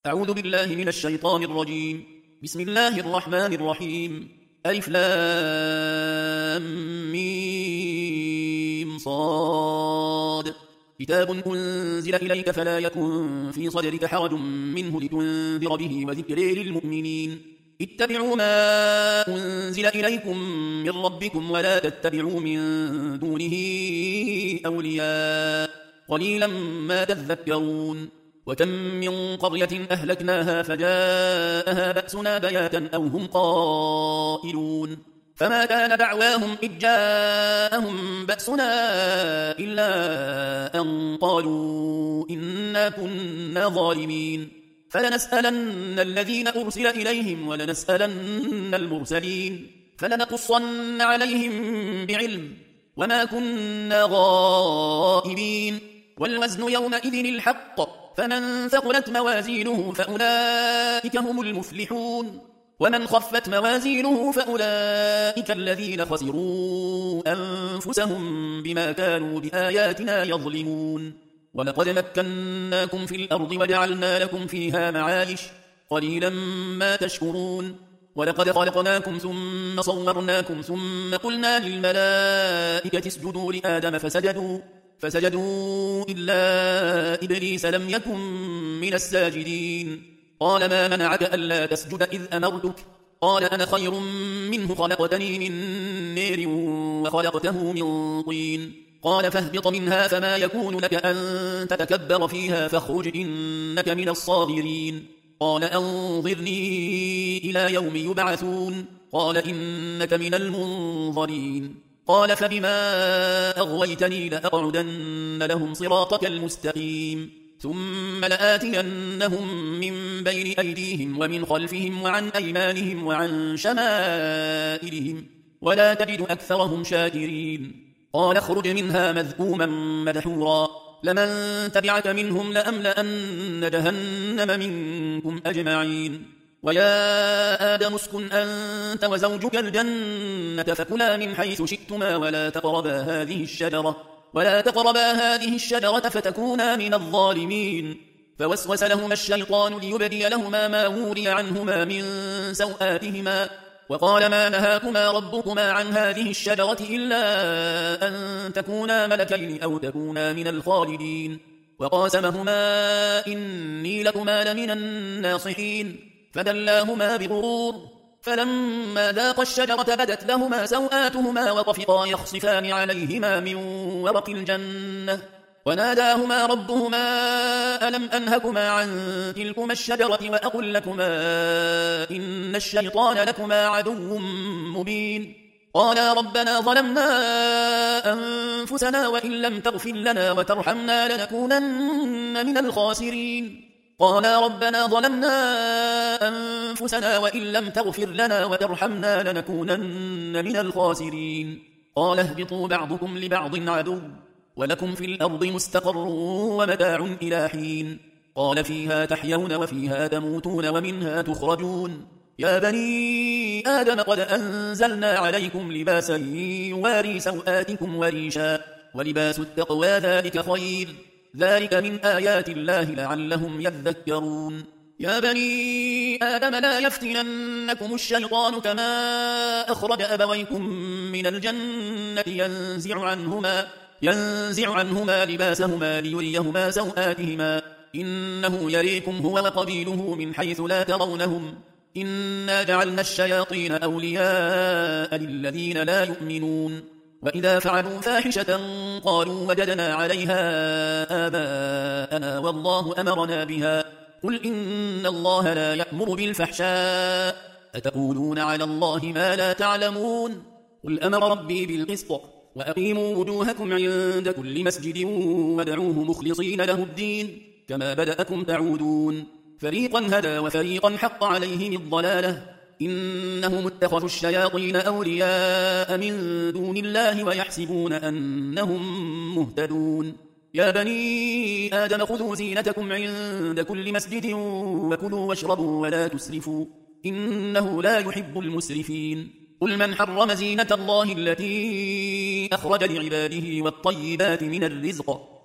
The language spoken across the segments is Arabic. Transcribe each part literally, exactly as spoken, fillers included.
أعوذ بالله من الشيطان الرجيم. بسم الله الرحمن الرحيم. ألف لام ميم صاد. كتاب أنزل إليك فلا يكن في صدرك حرج منه لتنذر به وذكر للمؤمنين. اتبعوا ما أنزل إليكم من ربكم ولا تتبعوا من دونه أولياء قليلا ما تذكرون. وكم من قرية أهلكناها فجاءها بأسنا بياتا أو هم قائلون فما كان دعواهم إذ جاءهم بأسنا إلا أن قالوا إنا كنا ظالمين فلنسألن الذين أرسل إليهم ولنسألن المرسلين فلنقصن عليهم بعلم وما كنا غائبين. والوزن يومئذ الحق فمن ثقلت موازينه فأولئك هم المفلحون ومن خفت موازينه فأولئك الذين خسروا أنفسهم بما كانوا بآياتنا يظلمون. ولقد مكناكم في الأرض وجعلنا لكم فيها معايش قليلا ما تشكرون. ولقد خلقناكم ثم صورناكم ثم قلنا للملائكة اسجدوا لآدم فسجدوا فسجدوا إلا إبليس لم يكن من الساجدين. قال ما منعك ألا تسجد إذ أمرتك؟ قال أنا خير منه خلقتني من نير وخلقته من طين. قال فاهبط منها فما يكون لك أن تتكبر فيها فاخرج إنك من الصاغرين. قال أنظرني إلى يوم يبعثون. قال إنك من المنظرين. قال فبما أغويتني لأقعدن لهم صراطك المستقيم ثم لآتينهم من بين أيديهم ومن خلفهم وعن أيمانهم وعن شمائلهم ولا تجد أكثرهم شاكرين. قال اخرج منها مذءوما مدحورا لمن تبعك منهم لأملأن جهنم منكم أجمعين. ويا آدم اسكن أنت وزوجك الجنة فكلا من حيث شئتما ولا تقربا هذه الشجرة ولا تقربا هذه الشجرة فتكونا من الظالمين. فوسوس لهما الشيطان ليبدي لهما ما وري عنهما من سوآتهما وقال ما نهاكما ربكما عن هذه الشجرة إلا أن تكونا ملكين أو تكونا من الخالدين. وقاسمهما إني لكما لمن الناصحين فدلاهما بغرور فلما ذاقا الشجرة بدت لهما سوآتهما وطفقا يخصفان عليهما من ورق الجنة وناداهما ربهما ألم أنهكما عن تلكما الشجرة وأقل لكما إن الشيطان لكما عدو مبين. قالا ربنا ظلمنا أنفسنا وإن لم تغفر لنا وترحمنا لنكونن من الخاسرين. قالا ربنا ظلمنا أنفسنا وإن لم تغفر لنا وترحمنا لنكونن من الخاسرين. قال اهبطوا بعضكم لبعض عدو ولكم في الأرض مستقر ومتاع إلى حين. قال فيها تحيون وفيها تموتون ومنها تخرجون. يا بني آدم قد أنزلنا عليكم لباسا يواري سوآتكم وريشا ولباس التقوى ذلك خير ذلك من آيات الله لعلهم يذكرون. يا بني آدم لا يفتننكم الشيطان كما أخرج أبويكم من الجنة ينزع عنهما, ينزع عنهما لباسهما ليريهما سوآتهما إنه يريكم هو وقبيله من حيث لا ترونهم إنا جعلنا الشياطين أولياء للذين لا يؤمنون. وإذا فعلوا فاحشة قالوا وجدنا عليها آباءنا والله أمرنا بها قل إن الله لا يأمر بالفحشاء أتقولون على الله ما لا تعلمون. قل أمر ربي بالقسط وأقيموا وجوهكم عند كل مسجد وادعوه مخلصين له الدين كما بدأكم تعودون. فريقا هدى وفريقا حق عليهم الضلالة إنهم اتخذوا الشياطين أولياء من دون الله ويحسبون أنهم مهتدون. يا بني آدم خذوا زينتكم عند كل مسجد وكلوا واشربوا ولا تسرفوا إنه لا يحب المسرفين. قل من حرم زينة الله التي أخرج لعباده والطيبات من الرزق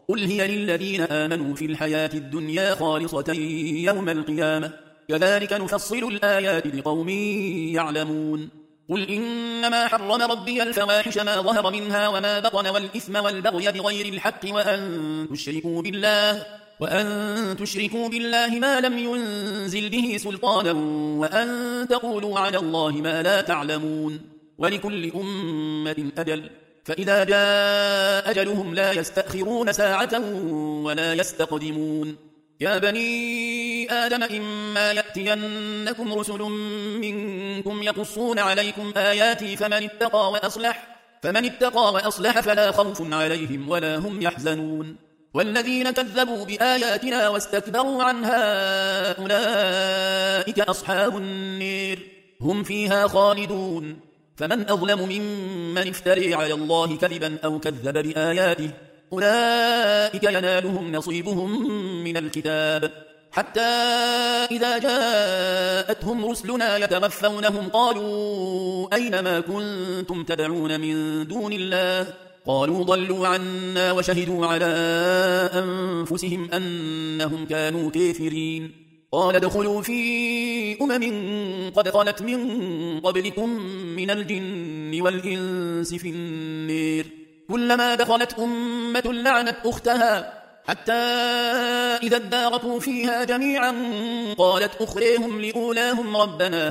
قل هي للذين آمنوا في الحياة الدنيا خالصة يوم القيامة كذلك نفصل الآيات لقوم يعلمون قل إنما حرم ربي الفواحش ما ظهر منها وما بطن والإثم والبغي بغير الحق وأن تشركوا بالله وأن تشركوا بالله ما لم ينزل به سلطانا وأن تقولوا على الله ما لا تعلمون ولكل أمة أجل فإذا جاء أجلهم لا يستأخرون ساعة ولا يستقدمون يا بني آدم إما يأتينكم رسل منكم يقصون عليكم آياتي فمن اتقى وأصلح فمن اتقى وأصلح فلا خوف عليهم ولا هم يحزنون والذين كذبوا بآياتنا واستكبروا عنها أولئك أصحاب النير هم فيها خالدون فمن أظلم ممن افتري على الله كذبا أو كذب بآياته أولئك ينالهم نصيبهم من الكتاب حتى إذا جاءتهم رسلنا يتوفونهم قالوا أين ما كنتم تدعون من دون الله قالوا ضلوا عنا وشهدوا على أنفسهم أنهم كانوا كافرين قال ادخلوا في أمم قد خلت من قبلكم من الجن والإنس في النير كلما دخلت أمة لعنت أختها حتى إذا اداركوا فيها جميعا قالت أخريهم لأولاهم ربنا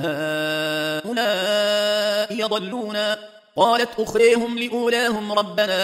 هؤلاء يضلونا قالت أخريهم لأولاهم ربنا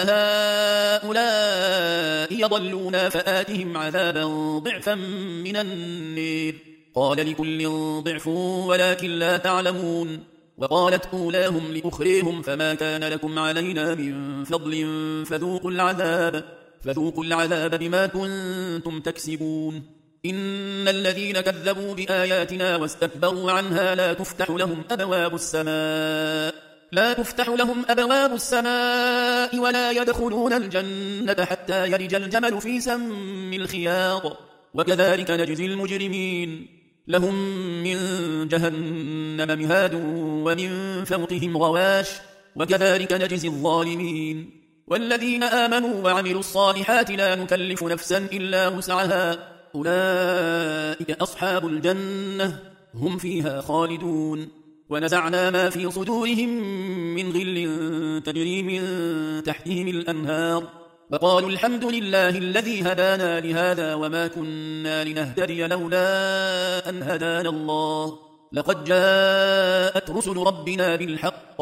هؤلاء يضلونا فآتهم عذابا ضعفا من النير قال لكل ضعف ولكن لا تعلمون وقالت أولاهم لأخريهم فما كان لكم علينا من فضل فذوقوا العذاب فذوقوا العذاب بما كنتم تكسبون إن الذين كذبوا بآياتنا واستكبروا عنها لا تفتح لهم أبواب السماء لا تفتح لهم أبواب السماء ولا يدخلون الجنة حتى يلج الجمل في سم الخياط وكذلك نجزي المجرمين لهم من جهنم مهاد ومن فوقهم غواش وكذلك نجزي الظالمين والذين آمنوا وعملوا الصالحات لا نكلف نفسا إلا وسعها أولئك أصحاب الجنة هم فيها خالدون ونزعنا ما في صدورهم من غل تجري من تحتهم الأنهار وقالوا الحمد لله الذي هدانا لهذا وما كنا لنهتدي لولا أن هدانا الله لقد جاءت رسل ربنا بالحق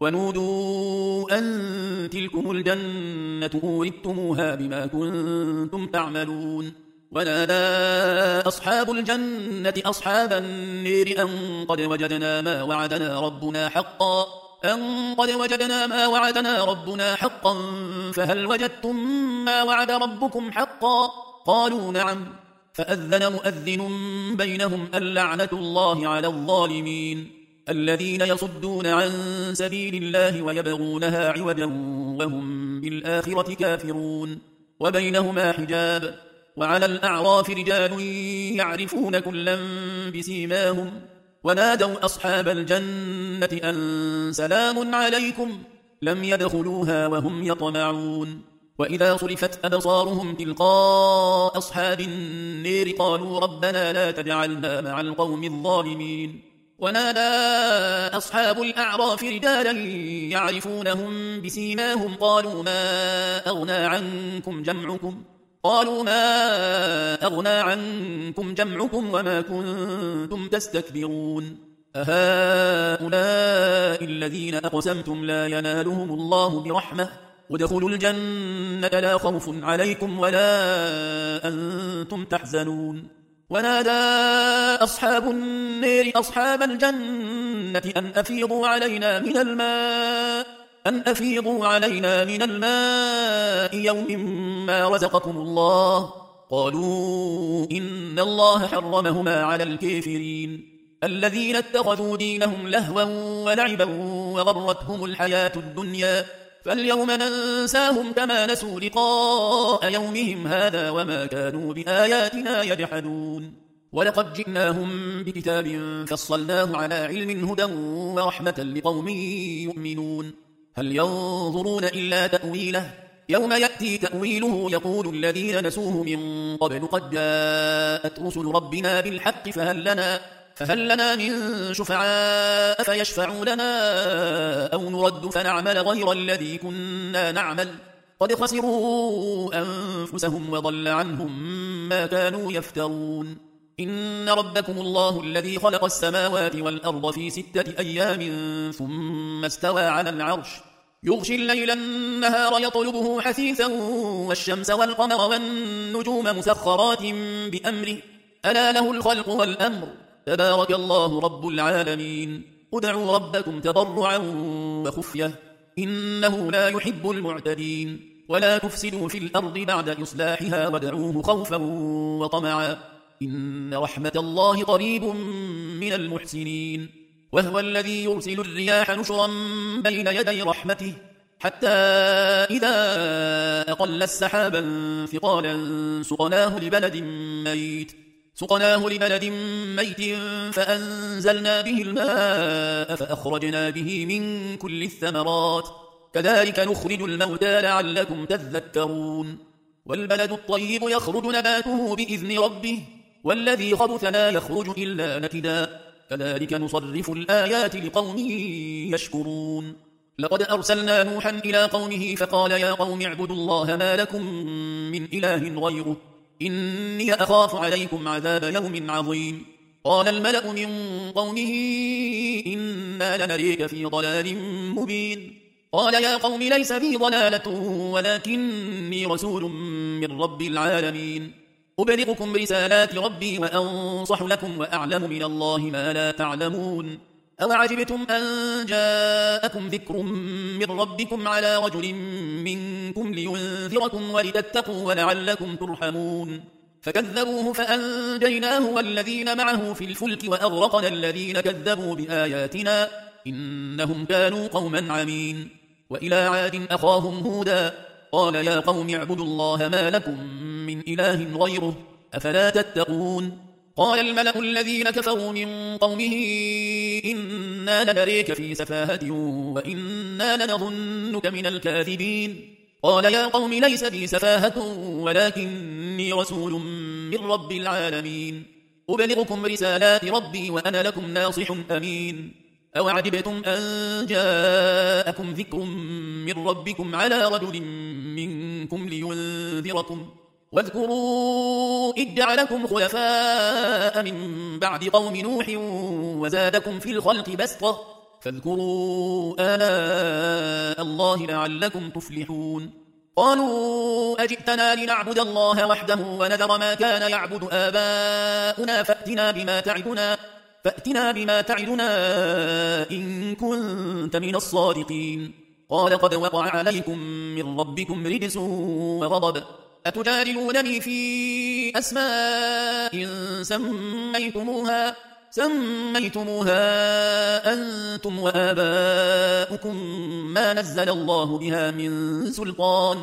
ونودوا أن تلكم الجنة أورثتموها بما كنتم تعملون ونادى أصحاب الجنة أصحاب النير أن قد وجدنا ما وعدنا ربنا حقا أن قد وجدنا ما وعدنا ربنا حقا فهل وجدتم ما وعد ربكم حقا قالوا نعم فأذن مؤذن بينهم اللعنة الله على الظالمين الذين يصدون عن سبيل الله ويبغونها عوجا وهم بالآخرة كافرون وبينهما حجاب وعلى الأعراف رجال يعرفون كلا بسيماهم ونادوا أصحاب الجنة أن سلام عليكم لم يدخلوها وهم يطمعون وإذا صرفت أبصارهم تلقاء أصحاب النير قالوا ربنا لا تجعلنا مع القوم الظالمين ونادى أصحاب الأعراف رجالا يعرفونهم بسيماهم قالوا ما أغنى عنكم جمعكم قالوا ما أغنى عنكم جمعكم وما كنتم تستكبرون أهؤلاء الذين أقسمتم لا ينالهم الله برحمة ودخلوا الجنة لا خوف عليكم ولا أنتم تحزنون ونادى أصحاب النير أصحاب الجنة أن أفيضوا علينا من الماء أن أفيضوا علينا من الماء يوم ما رزقكم الله قالوا إن الله حرمهما على الكافرين الذين اتخذوا دينهم لهوا ولعبا وغرتهم الحياة الدنيا فاليوم ننساهم كما نسوا لقاء يومهم هذا وما كانوا بآياتنا يجحدون ولقد جئناهم بكتاب فصلناه على علم هدى ورحمة لقوم يؤمنون هل ينظرون إلا تأويله يوم يأتي تأويله يقول الذين نسوه من قبل قد جاءت رسل ربنا بالحق فهل لنا, فهل لنا من شفعاء فيشفعوا لنا أو نرد فنعمل غير الذي كنا نعمل قد خسروا أنفسهم وضل عنهم ما كانوا يفترون. إن ربكم الله الذي خلق السماوات والأرض في ستة أيام ثم استوى على العرش يغشي الليل النهار يطلبه حثيثا والشمس والقمر والنجوم مسخرات بأمره ألا له الخلق والأمر تبارك الله رب العالمين. ادعوا ربكم تضرعا وخفية إنه لا يحب المعتدين. ولا تفسدوا في الأرض بعد إصلاحها وادعوه خوفا وطمعا إن رحمة الله قريب من المحسنين. وهو الذي يرسل الرياح نشرا بين يدي رحمته حتى إذا أقل السحابا ثقالا سقناه لبلد ميت سقناه لبلد ميت فأنزلنا به الماء فأخرجنا به من كل الثمرات كذلك نخرج الموتى لعلكم تذكرون. والبلد الطيب يخرج نباته بإذن ربه والذي خبث لا يخرج إلا نكدا كذلك نصرف الآيات لقوم يشكرون. لقد أرسلنا نوحا إلى قومه فقال يا قوم اعبدوا الله ما لكم من إله غيره إني أخاف عليكم عذاب يوم عظيم. قال الملأ من قومه إنا لنريك في ضلال مبين. قال يا قوم ليس بي ضلالة ولكني رسول من رب العالمين أبلغكم رسالات ربي وأنصح لكم وأعلم من الله ما لا تعلمون. أوعجبتم أن جاءكم ذكر من ربكم على رجل منكم لينذركم ولتتقوا ولعلكم ترحمون. فكذبوه فأنجيناه والذين معه في الفلك وأغرقنا الذين كذبوا بآياتنا إنهم كانوا قوما عمين. وإلى عاد أخاهم هودا قال يا قوم اعبدوا الله ما لكم من إله غيره أفلا تتقون. قال الملأ الذين كفروا من قومه إنا لنريك في سفاهة وإنا لنظنك من الكاذبين. قال يا قوم ليس بي سفاهة ولكني رسول من رب العالمين أبلغكم رسالات ربي وأنا لكم ناصح أمين. أوعجبتم أن جاءكم ذكر من ربكم على رجل منكم لينذركم واذكروا إذ جعلكم خلفاء من بعد قوم نوح وزادكم في الخلق بسطة فاذكروا آلاء الله لعلكم تفلحون. قالوا أجئتنا لنعبد الله وحده ونذر ما كان يعبد آباؤنا فأتنا بما تعدنا فأتنا بما تعدنا إن كنت من الصادقين. قال قد وقع عليكم من ربكم رجس وغضب أتجادلونني في أسماء سميتموها سميتموها أنتم وآباؤكم ما نزل الله بها من سلطان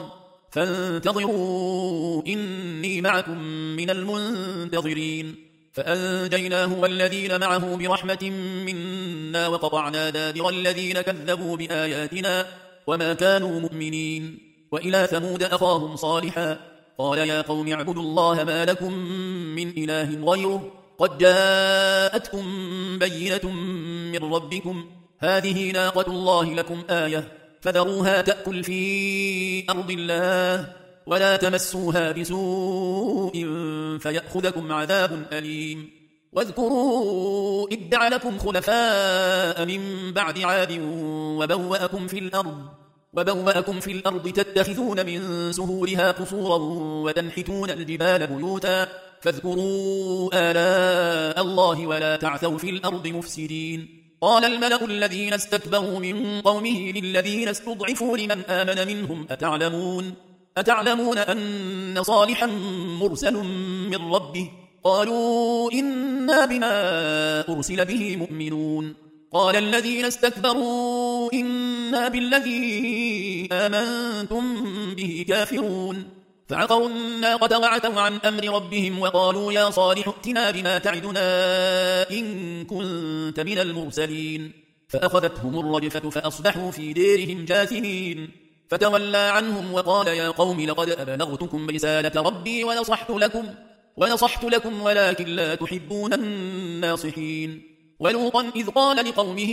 فانتظروا إني معكم من المنتظرين. فأنجيناه والذين معه برحمة منا وقطعنا دابر الذين كذبوا بآياتنا وما كانوا مؤمنين. وإلى ثمود أخاهم صالحا قال يا قوم اعبدوا الله ما لكم من إله غيره قد جاءتكم بينة من ربكم هذه ناقة الله لكم آية فذروها تأكل في أرض الله ولا تمسوها بسوء فيأخذكم عذاب أليم. واذكروا إذ جعلكم خلفاء من بعد عاد وبوأكم في الأرض وبوأكم في الأرض تتخذون من سهولها قصورا وتنحتون الجبال بيوتا فاذكروا آلاء الله ولا تعثوا في الأرض مفسدين. قال الملأ الذين استكبروا من قومه للذين استضعفوا لمن آمن منهم أتعلمون أتعلمون أن صالحا مرسل من ربه قالوا إنا بما أرسل به مؤمنون. قال الذين استكبروا إنا بالذي آمنتم به كافرون. فعقروا الناقة وعتوا عن أمر ربهم وقالوا يا صالح ائتنا بما تعدنا إن كنت من المرسلين. فأخذتهم الرجفة فأصبحوا في ديرهم جاثمين. فتولى عنهم وقال يا قوم لقد أبلغتكم رسالة ربي ونصحت لكم ونصحت لكم ولكن لا تحبون الناصحين. ولوطا إذ قال لقومه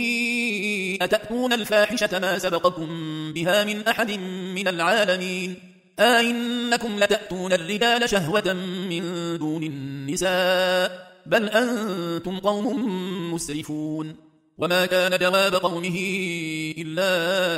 أتأتون الفاحشة ما سبقكم بها من أحد من العالمين أئنكم لتأتون الرجال شهوة من دون النساء بل أنتم قوم مسرفون. وما كان جواب قومه إلا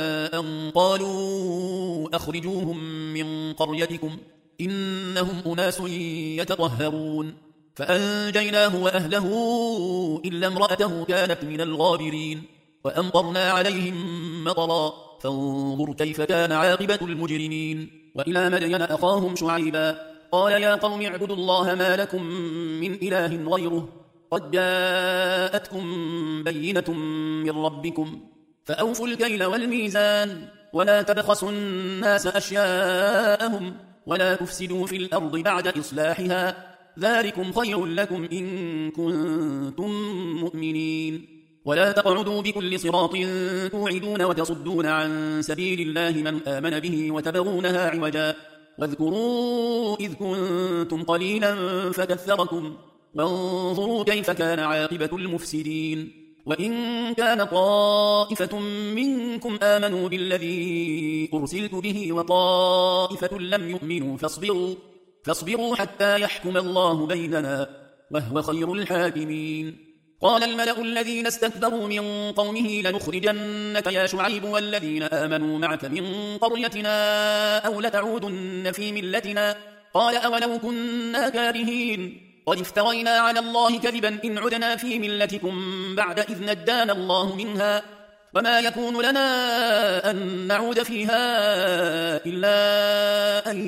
أن قالوا أخرجوهم من قريتكم إنهم أناس يتطهرون. فأنجيناه وأهله إلا امرأته كانت من الغابرين وأمطرنا عليهم مطرا فانظر كيف كان عاقبة المجرمين. وإلى مدين أخاهم شعيبا قال يا قوم اعبدوا الله ما لكم من إله غيره قد جاءتكم بينة من ربكم فأوفوا الكيل والميزان ولا تبخسوا الناس أشياءهم ولا تفسدوا في الأرض بعد إصلاحها ذلكم خير لكم إن كنتم مؤمنين. ولا تقعدوا بكل صراط توعدون وتصدون عن سبيل الله من آمن به وتبغونها عوجا واذكروا إذ كنتم قليلا فكثركم وانظروا كيف كان عاقبة المفسدين. وإن كان طائفة منكم آمنوا بالذي أرسلت به وطائفة لم يؤمنوا فاصبروا, فاصبروا حتى يحكم الله بيننا وهو خير الحاكمين. قال الملأ الذين استكبروا من قومه لنخرجنك يا شعيب والذين آمنوا معك من قريتنا أو لتعودن في ملتنا قال أولو كنا كارهين قد افترينا على الله كذبا إن عدنا في ملتكم بعد إذ نجانا الله منها وما يكون لنا أن نعود فيها إلا أن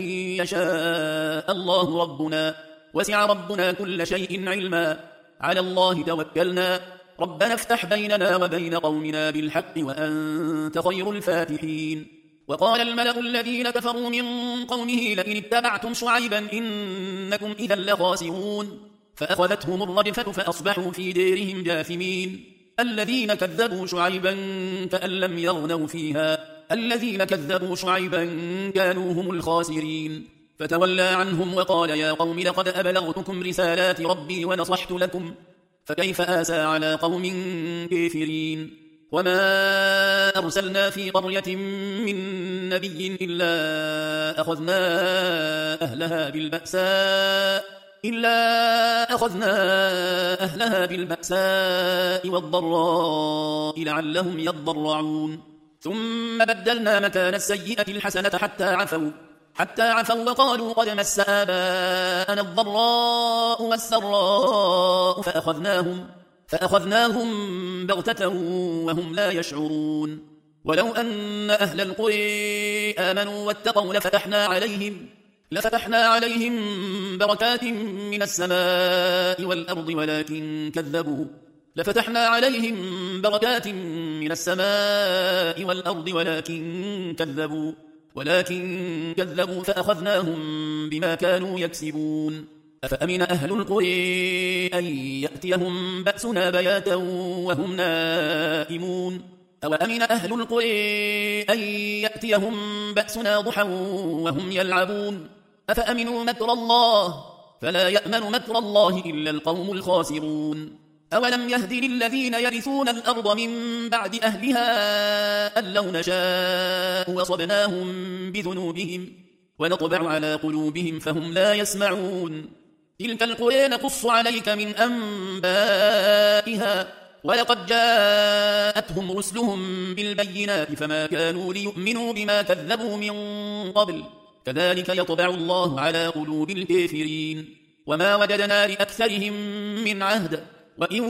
يشاء الله ربنا وسع ربنا كل شيء علما على الله توكلنا ربنا افتح بيننا وبين قومنا بالحق وأنت خير الفاتحين. وقال الملأ الذين كفروا من قومه لئن اتبعتم شعيبا إنكم إذا لخاسرون فأخذتهم الرجفة فأصبحوا في ديرهم جاثمين. الذين كذبوا شعيبا كأن لم يغنوا فيها الذين كذبوا شعيبا كانوا هم الخاسرين. فتولى عنهم وقال يا قوم لقد أبلغتكم رسالات ربي ونصحت لكم فكيف آسى على قوم كافرين. وما أرسلنا في قرية من نبي إلا أخذنا أهلها بالبأساء إلا أخذنا أهلها بالبأساء والضراء لعلهم يضرعون ثم بدلنا مكان السيئة الحسنة حتى عفوا حتى عفوا وقالوا قد مس آباءنا الضراء والسراء فأخذناهم فأخذناهم بغتة وهم لا يشعرون. ولو أن أهل القرى آمنوا واتقوا لفتحنا عليهم لفتحنا عليهم بركات من السماء والأرض ولكن كذبوا لفتحنا عليهم بركات من السماء والأرض ولكن كذبوا ولكن كذبوا فأخذناهم بما كانوا يكسبون. أفأمن أهل القرى أن يأتيهم بأسنا بياتا وهم نائمون أو أمن أهل القرى أن يأتيهم بأسنا ضحى وهم يلعبون أفأمنوا مكر الله فلا يأمن مكر الله إلا القوم الخاسرون. أولم يهد للذين يرثون الأرض من بعد أهلها أن لو نشاء وصبناهم بذنوبهم ونطبع على قلوبهم فهم لا يسمعون. تلك القرى نقص عليك من أنبائها ولقد جاءتهم رسلهم بالبينات فما كانوا ليؤمنوا بما كذبوا من قبل كذلك يطبع الله على قلوب الكافرين. وما وجدنا لأكثرهم من عهد وإن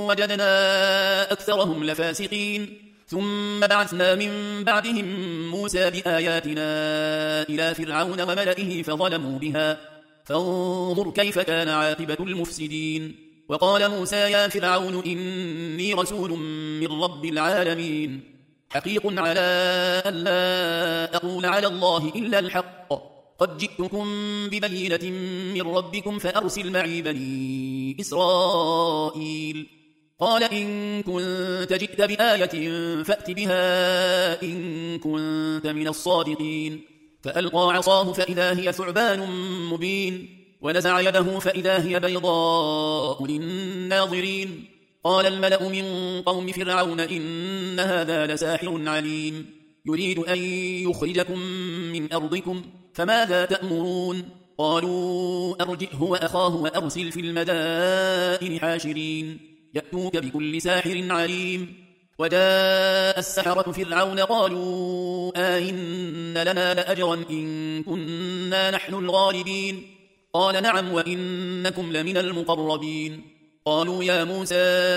وجدنا أكثرهم لفاسقين. ثم بعثنا من بعدهم موسى بآياتنا إلى فرعون وملئه فظلموا بها فانظر كيف كان عاقبة المفسدين. وقال موسى يا فرعون إني رسول من رب العالمين حقيق على أن لا أقول على الله إلا الحق قد جئتكم ببينة من ربكم فأرسل معي بني إسرائيل قال إن كنت جئت بآية فأت بها إن كنت من الصادقين. فألقى عصاه فإذا هي ثعبان مبين ونزع يده فإذا هي بيضاء للناظرين. قال الملأ من قوم فرعون إن هذا لساحر عليم يريد أن يخرجكم من أرضكم فماذا تأمرون؟ قالوا أرجئه وأخاه وأرسل في المدائن حاشرين يأتوك بكل ساحر عليم. وجاء السحرة فرعون قالوا آئن لنا لأجرا إن كنا نحن الغالبين. قال نعم وإنكم لمن المقربين. قالوا يا موسى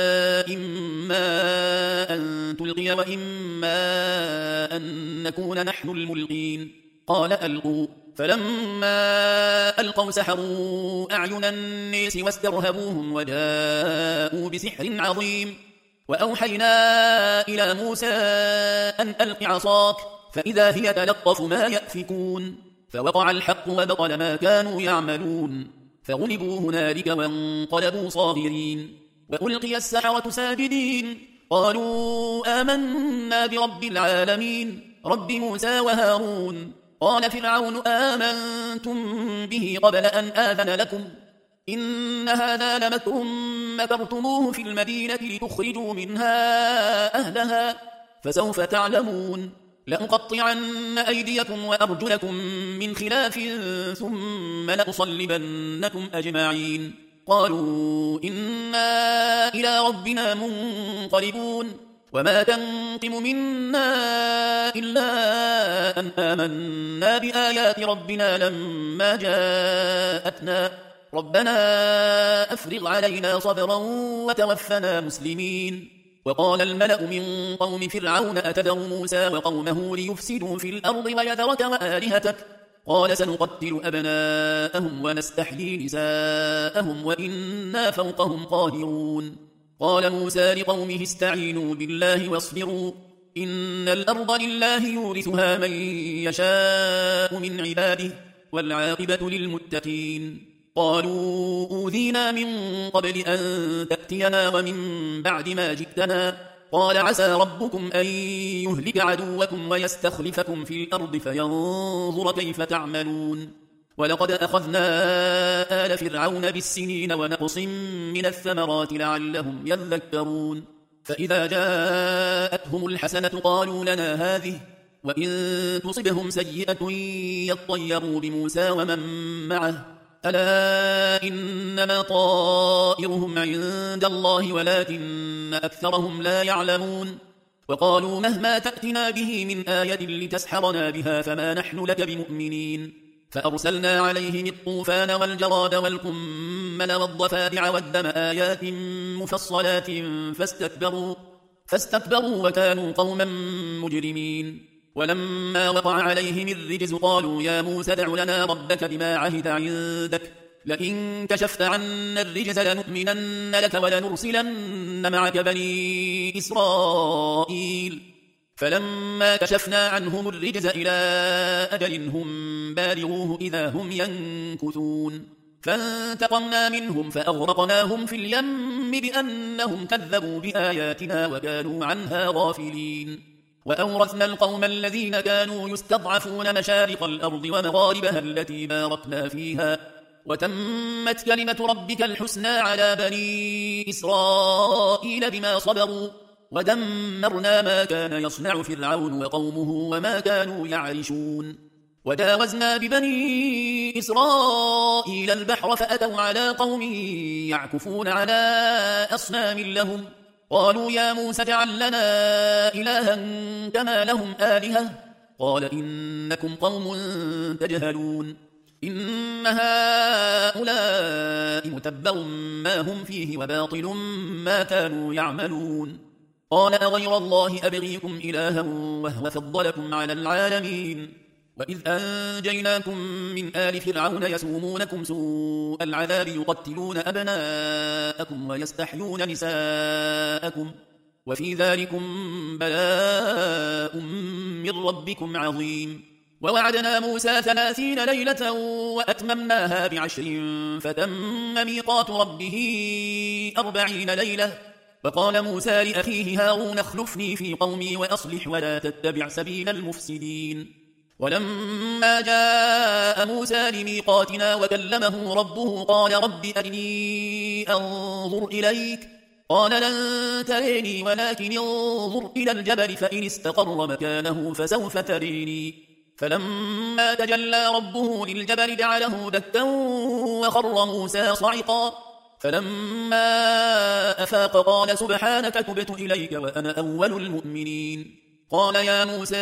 إما أن تلقي وإما أن نكون نحن الملقين. قال ألقوا. فلما ألقوا سحروا أعين الناس واسترهبوهم وجاءوا بسحر عظيم. وأوحينا إلى موسى أن ألق عصاك فإذا هي تلقف ما يأفكون. فوقع الحق وبطل ما كانوا يعملون فغلبوا هنالك وانقلبوا صاغرين. وألقي السحرة ساجدين قالوا آمنا برب العالمين رب موسى وهارون. قال فرعون آمنتم به قبل أن آذن لكم إن هذا لمكر مكرتموه في المدينة لتخرجوا منها أهلها فسوف تعلمون. لأقطعن أيديكم وأرجلكم من خلاف ثم لأصلبنكم أجمعين. قالوا إنا إلى ربنا منقلبون. وما تنقم منا إلا أن آمنا بآيات ربنا لما جاءتنا ربنا أفرغ علينا صبرا وتوفنا مسلمين. وقال الملأ من قوم فرعون أتذر موسى وقومه ليفسدوا في الأرض ويذرك وآلهتك قال سنقتل أبناءهم ونستحيي نساءهم وإنا فوقهم قاهرون. قال موسى لقومه استعينوا بالله واصبروا إن الأرض لله يورثها من يشاء من عباده والعاقبة للمتقين. قالوا أوذينا من قبل أن تأتينا ومن بعد ما جئتنا قال عسى ربكم أن يهلك عدوكم ويستخلفكم في الأرض فينظر كيف تعملون. ولقد أخذنا آل فرعون بالسنين ونقص من الثمرات لعلهم يذكرون. فإذا جاءتهم الحسنة قالوا لنا هذه وإن تصبهم سيئة يطيروا بموسى ومن معه ألا إنما طائرهم عند الله ولكن أكثرهم لا يعلمون. وقالوا مهما تأتنا به من آية لتسحرنا بها فما نحن لك بمؤمنين. فأرسلنا عليهم الطوفان والجراد والقمل والضفادع والدم آيات مفصلات فاستكبروا, فاستكبروا وكانوا قوما مجرمين. ولما وقع عليهم الرجز قالوا يا موسى ادع لنا ربك بما عهد عندك لئن كشفت عنا الرجز لنؤمنن لك ولنرسلن معك بني إسرائيل. فلما كشفنا عنهم الرجز إلى أجل هم بالغوه إذا هم ينكثون فانتقمنا منهم فأغرقناهم في اليم بأنهم كذبوا بآياتنا وكانوا عنها غافلين. وأورثنا القوم الذين كانوا يستضعفون مشارق الأرض ومغاربها التي باركنا فيها وتمت كلمة ربك الحسنى على بني إسرائيل بما صبروا ودمرنا ما كان يصنع فرعون وقومه وما كانوا يعرشون. وجاوزنا ببني إسرائيل البحر فأتوا على قوم يعكفون على أصنام لهم قالوا يا موسى اجعل لنا إلها كما لهم آلهة قال إنكم قوم تجهلون إن هؤلاء متبر ما هم فيه وباطل ما كانوا يعملون. قال أغير الله أبغيكم إلها وهو فضلكم على العالمين. وإذ أنجيناكم من آل فرعون يسومونكم سوء العذاب يقتلون أبناءكم ويستحيون نساءكم وفي ذلكم بلاء من ربكم عظيم. ووعدنا موسى ثلاثين ليلة وأتممناها بعشر فتم ميقات ربه أربعين ليلة وقال موسى لأخيه هارون اخلفني في قومي وأصلح ولا تتبع سبيل المفسدين ولما جاء موسى لميقاتنا وكلمه ربه قال رب أرني أنظر إليك قال لن تريني ولكن انظر إلى الجبل فإن استقر مكانه فسوف تريني فلما تجلى ربه للجبل جعله دكا وخر موسى صعقا فلما أفاق قال سبحانك تبت إليك وأنا أول المؤمنين قال يا موسى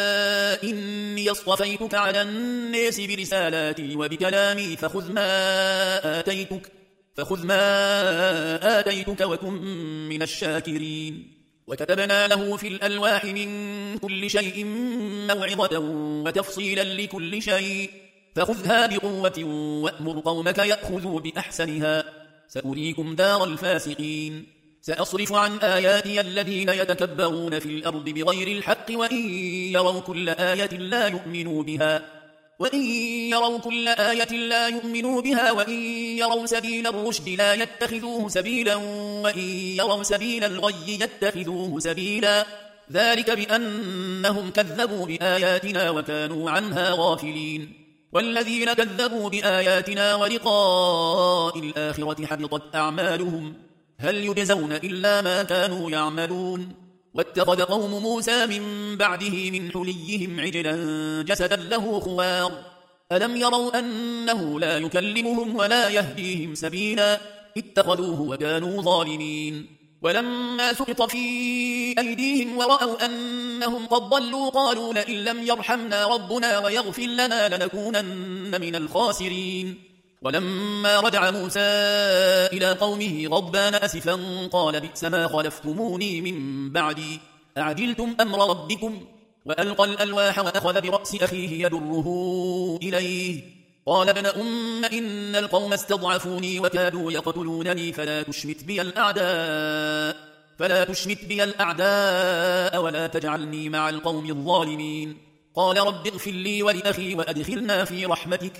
إني اصطفيتك على الناس برسالاتي وبكلامي فخذ ما آتيتك فخذ ما آتيتك وكن من الشاكرين وكتبنا له في الألواح من كل شيء موعظة وتفصيلا لكل شيء فخذها بقوة وأمر قومك يأخذوا بأحسنها سأريكم دار الفاسقين سأصرف عن آياتي الذين يتكبرون في الأرض بغير الحق وإن يروا كل آية لا يؤمنوا بها وإن يروا كل آية لا يؤمنوا بها وإن يروا سبيل الرشد لا يتخذوه سبيلا وإن يروا سبيل الغي يتخذوه سبيلا ذلك بأنهم كذبوا بآياتنا وكانوا عنها غافلين والذين كذبوا بآياتنا ولقاء الآخرة حبطت أعمالهم هل يجزون إلا ما كانوا يعملون واتخذ قوم موسى من بعده من حليهم عجلا جسدا له خوار ألم يروا أنه لا يكلمهم ولا يهديهم سبيلا اتخذوه وكانوا ظالمين ولما سقط في أيديهم ورأوا أنهم قد ضلوا قالوا لئن لم يرحمنا ربنا ويغفر لنا لنكونن من الخاسرين ولما رجع موسى إلى قومه غضبان أسفا قال بئس ما خلفتموني من بعدي أعجلتم أمر ربكم وألقى الألواح وأخذ برأس أخيه يدره إليه قال ابن أم إن القوم استضعفوني وكادوا يقتلونني فلا تشمت بي الأعداء فلا تشمت بي الأعداء ولا تجعلني مع القوم الظالمين قال رب اغفر لي ولأخي وأدخلنا في رحمتك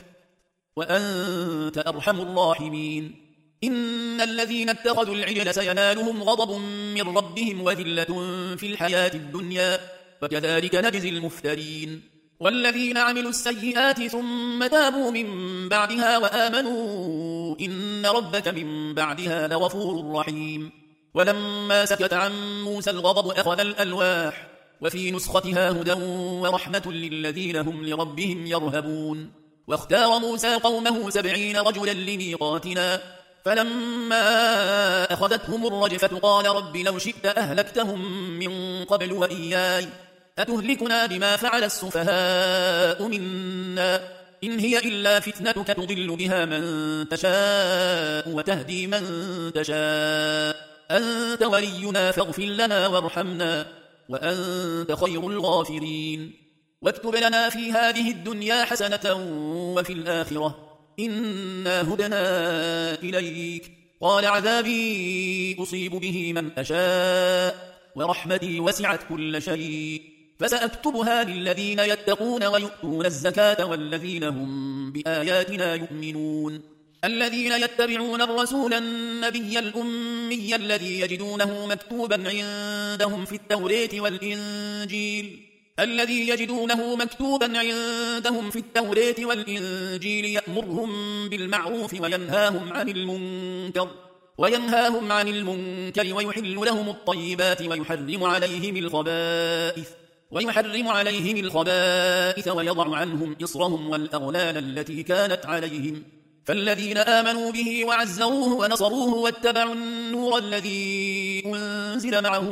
وأنت أرحم الراحمين إن الذين اتخذوا العجل سينالهم غضب من ربهم وذلة في الحياة الدنيا وكذلك نجزي المفترين والذين عملوا السيئات ثم تابوا من بعدها وآمنوا إن ربك من بعدها لغفور رحيم ولما سكت عن موسى الغضب أخذ الألواح وفي نسختها هدى ورحمة للذين هم لربهم يرهبون واختار موسى قومه سبعين رجلا لميقاتنا فلما أخذتهم الرجفة قال رب لو شئت أهلكتهم من قبل وإياي أتهلكنا بما فعل السفهاء منا إن هي إلا فتنتك تضل بها من تشاء وتهدي من تشاء أنت ولينا فاغفر لنا وارحمنا وأنت خير الغافرين واكتب لنا في هذه الدنيا حسنة وفي الآخرة إنا هدنا إليك قال عذابي أصيب به من أشاء ورحمتي وسعت كل شيء فسأكتبها للذين يتقون ويؤتون الزكاة والذين هم بآياتنا يؤمنون الذين يتبعون الرسول النبي الأمي الذي يجدونه مكتوبا عندهم في التوراة والإنجيل الذي يجدونه مكتوبا عندهم في التوراة والإنجيل يأمرهم بالمعروف وينهاهم عن المنكر وينهاهم عن المنكر ويحل لهم الطيبات ويحرم عليهم الخبائث ويحرم عليهم الخبائث ويضع عنهم إصرهم والأغلال التي كانت عليهم فالذين آمنوا به وعزروه ونصروه واتبعوا النور الذي أنزل معه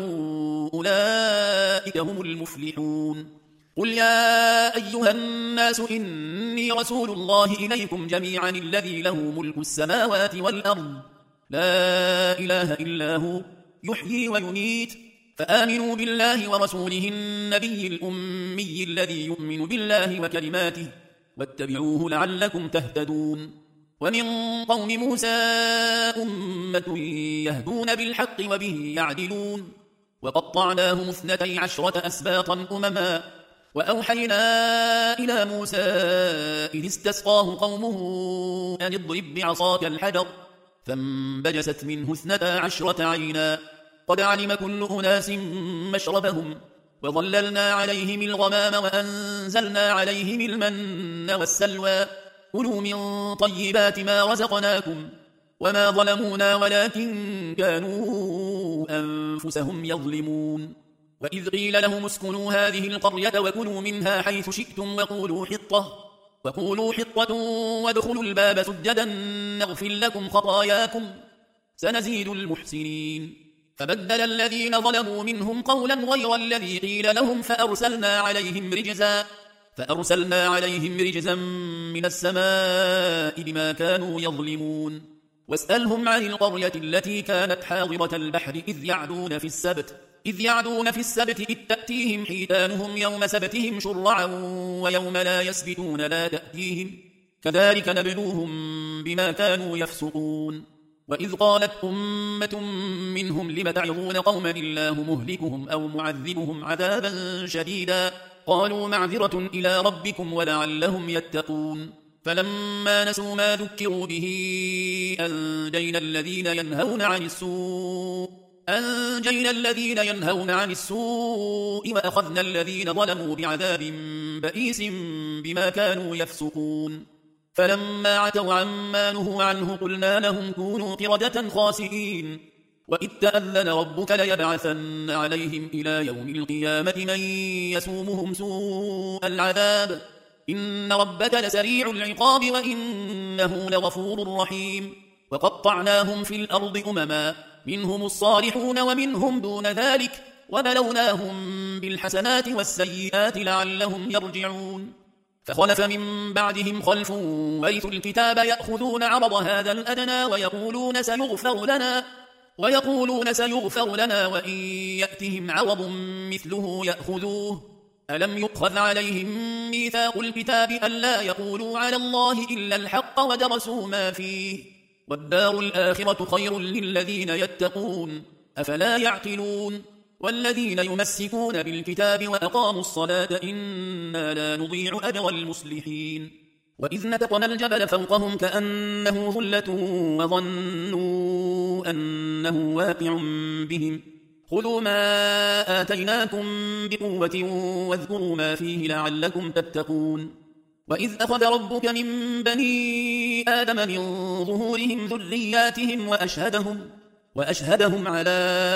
أولئك هم المفلحون قل يا أيها الناس إني رسول الله إليكم جميعا الذي له ملك السماوات والأرض لا إله إلا هو يحيي ويميت فآمنوا بالله ورسوله النبي الأمي الذي يؤمن بالله وكلماته واتبعوه لعلكم تهتدون ومن قوم موسى أمة يهدون بالحق وبه يعدلون وقطعناهم اثنتي عشرة أسباطا أمما وأوحينا إلى موسى إذ استسقاه قومه أن اضرب بعصاك الحجر فانبجست منه اثنتا عشرة عينا قد علم كل أناس مشربهم وظللنا عليهم الغمام وأنزلنا عليهم المن والسلوى كلوا من طيبات ما رزقناكم وما ظلمونا ولكن كانوا أنفسهم يظلمون وإذ قيل لهم اسكنوا هذه القرية وكلوا منها حيث شئتم وقولوا حطة وقولوا حطة وادخلوا الباب سجدا نغفر لكم خطاياكم سنزيد المحسنين فبدل الذين ظلموا منهم قولا غير الذي قيل لهم فأرسلنا عليهم رجزا فأرسلنا عليهم رجزا من السماء بما كانوا يظلمون واسألهم عن القرية التي كانت حاضرة البحر إذ يعدون في السبت إذ يعدون في السبت إذ تأتيهم حيتانهم يوم سبتهم شرعا ويوم لا يسبتون لا تأتيهم كذلك نبلوهم بما كانوا يفسقون وإذ قالت أمة منهم لم تعظون قوما الله مهلكهم أو معذبهم عذابا شديدا قالوا معذرة إلى ربكم ولعلهم يتقون فلما نسوا ما ذكروا به أنجينا الذين ينهون عن السوء أنجينا الذين ينهون عن السوء وأخذنا الذين ظلموا بعذاب بئيس بما كانوا يفسقون فلما عتوا عما نهوا عنه قلنا لهم كونوا قردة خاسئين وإذ تأذن ربك ليبعثن عليهم إلى يوم القيامة من يسومهم سوء العذاب إن ربك لسريع العقاب وإنه لغفور رحيم وقطعناهم في الأرض أمما منهم الصالحون ومنهم دون ذلك وبلوناهم بالحسنات والسيئات لعلهم يرجعون فخلف من بعدهم خلف ورثوا الكتاب يأخذون عرض هذا الأدنى ويقولون سيغفر لنا ويقولون سيغفر لنا وإن يأتهم عرض مثله يأخذوه ألم يؤخذ عليهم ميثاق الكتاب ألا يقولوا على الله إلا الحق ودرسوا ما فيه والدار الآخرة خير للذين يتقون أفلا يعقلون والذين يمسكون بالكتاب وأقاموا الصلاة إنا لا نضيع أجر المصلحين وإذ نتقنا الجبل فوقهم كأنه ظلة وظنوا أنه واقع بهم خذوا ما آتيناكم بقوة واذكروا ما فيه لعلكم تتقون وإذ أخذ ربك من بني آدم من ظهورهم ذرياتهم وأشهدهم وأشهدهم على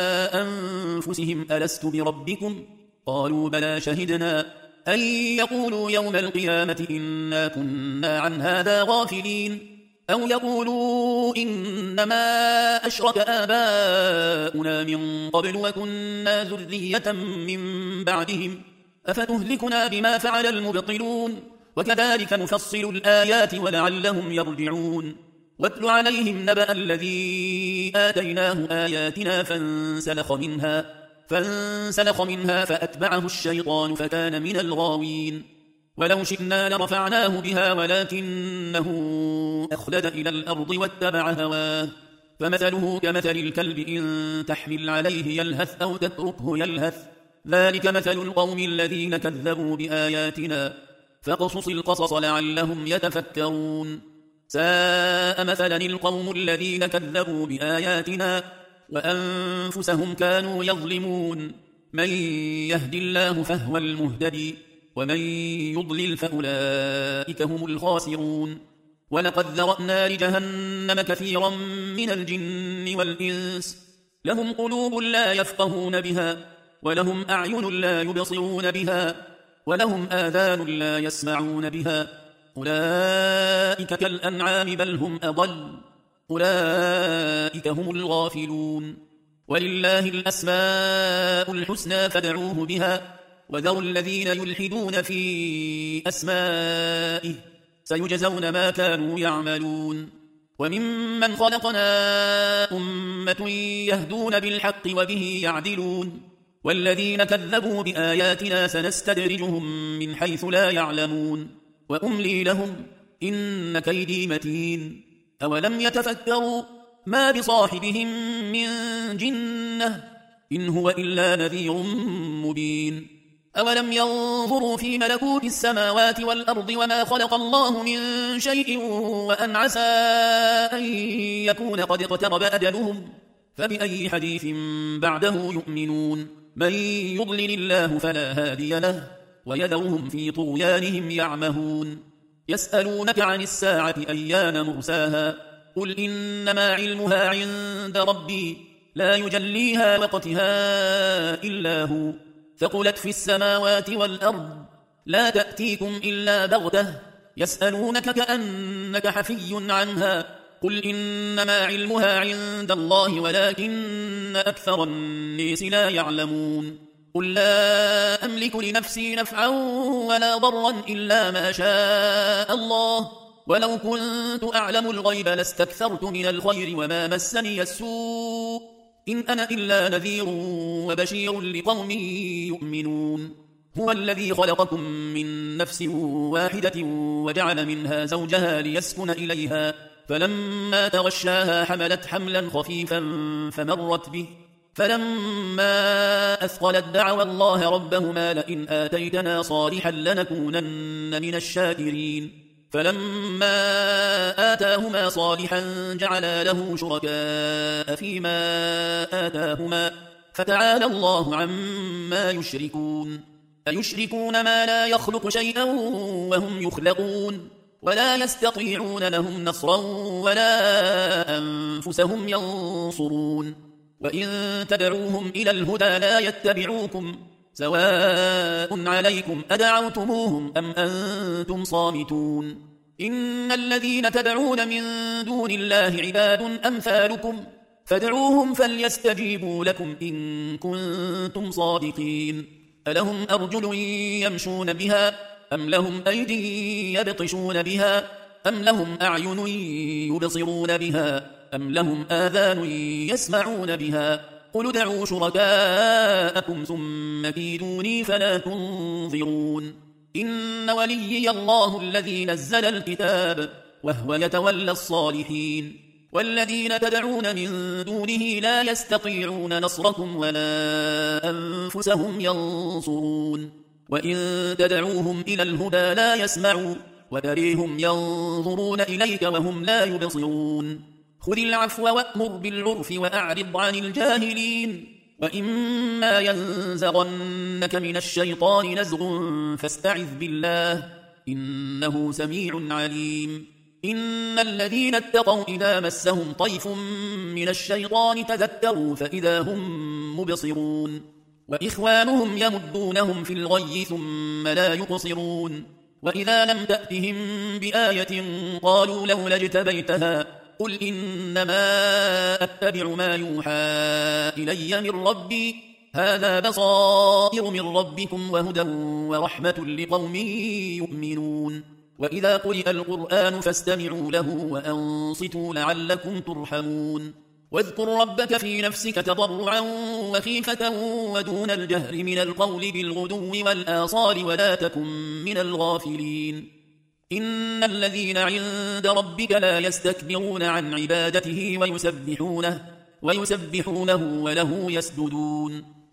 أنفسهم ألست بربكم قالوا بلى شهدنا أن يقولوا يوم القيامة إنا كنا عن هذا غافلين أو يقولوا إنما أشرك آباؤنا من قبل وكنا ذرية من بعدهم أفتهلكنا بما فعل المبطلون وكذلك نفصل الآيات ولعلهم يرجعون واتل عليهم نبأ الذي آتيناه آياتنا فانسلخ منها فانسلخ منها فأتبعه الشيطان فكان من الغاوين ولو شئنا لرفعناه بها ولكنه أخلد إلى الأرض واتبع هواه فمثله كمثل الكلب إن تحمل عليه يلهث أو تتركه يلهث ذلك مثل القوم الذين كذبوا بآياتنا فاقصص القصص لعلهم يتفكرون ساء مثلا القوم الذين كذبوا بآياتنا وأنفسهم كانوا يظلمون من يهد الله فهو المهتدي ومن يضلل فأولئك هم الخاسرون ولقد ذرأنا لجهنم كثيرا من الجن والإنس لهم قلوب لا يفقهون بها ولهم أعين لا يبصرون بها ولهم آذان لا يسمعون بها أولئك كالأنعام بل هم أضل أولئك هم الغافلون ولله الأسماء الحسنى فادعوه بها وذروا الذين يلحدون في أسمائه سيجزون ما كانوا يعملون وممن خلقنا أمة يهدون بالحق وبه يعدلون والذين كذبوا بآياتنا سنستدرجهم من حيث لا يعلمون وأملي لهم إن كيدي متين أولم يتفكروا ما بصاحبهم من جنة إن هو إلا نذير مبين أولم ينظروا في ملكوت السماوات والأرض وما خلق الله من شيء وأن عسى أن يكون قد اقترب أجلهم فبأي حديث بعده يؤمنون من يضلل الله فلا هادي له ويذرهم في طغيانهم يعمهون يسألونك عن الساعة أيان مرساها قل إنما علمها عند ربي لا يجليها وقتها إلا هو ثقلت في السماوات والأرض لا تأتيكم إلا بغتة يسألونك كأنك حفي عنها قل إنما علمها عند الله ولكن أكثر الناس لا يعلمون قل لا أملك لنفسي نفعا ولا ضرا إلا ما شاء الله ولو كنت أعلم الغيب لاستكثرت من الخير وما مسني السوء إن أنا إلا نذير وبشير لقوم يؤمنون هو الذي خلقكم من نفس واحدة وجعل منها زوجها ليسكن إليها فلما تغشاها حملت حملا خفيفا فمرت به فلما أثقلت دعوا الله ربهما لئن آتيتنا صالحا لنكونن من الشاكرين فلما آتاهما صالحا جعلا له شركاء فيما آتاهما فتعالى الله عما يشركون أيشركون ما لا يخلق شيئا وهم يخلقون ولا يستطيعون لهم نصرا ولا أنفسهم ينصرون وإن تدعوهم إلى الهدى لا يتبعوكم سواء عليكم أدعوتموهم أم أنتم صامتون إن الذين تدعون من دون الله عباد أمثالكم فادعوهم فليستجيبوا لكم إن كنتم صادقين ألهم أرجل يمشون بها أم لهم أيدي يبطشون بها أم لهم أعين يبصرون بها أم لهم آذان يسمعون بها قل ادعوا شركاءكم ثم كيدوني فلا تنظرون إن وليي الله الذي نزل الكتاب وهو يتولى الصالحين والذين تدعون من دونه لا يستطيعون نصركم ولا أنفسهم ينصرون وإن تدعوهم إلى الهدى لا يسمعوا وتريهم ينظرون إليك وهم لا يبصرون خذ العفو وأمر بالعرف وأعرض عن الجاهلين وإما ينزغنك من الشيطان نزغ فاستعذ بالله إنه سميع عليم إن الذين اتقوا إذا مسهم طيف من الشيطان تذكروا فإذا هم مبصرون وإخوانهم يمدونهم في الغي ثم لا يقصرون وإذا لم تأتهم بآية قالوا لولا اجتبيتها قل إنما أتبع ما يوحى إلي من ربي هذا بصائر من ربكم وهدى ورحمة لقوم يؤمنون وإذا قرئ القرآن فاستمعوا له وأنصتوا لعلكم ترحمون واذكر ربك في نفسك تضرعا وخيفة ودون الجهر من القول بالغدو والآصال ولا تكن من الغافلين إن الذين عند ربك لا يستكبرون عن عبادته ويسبحونه, ويسبحونه وله يسجدون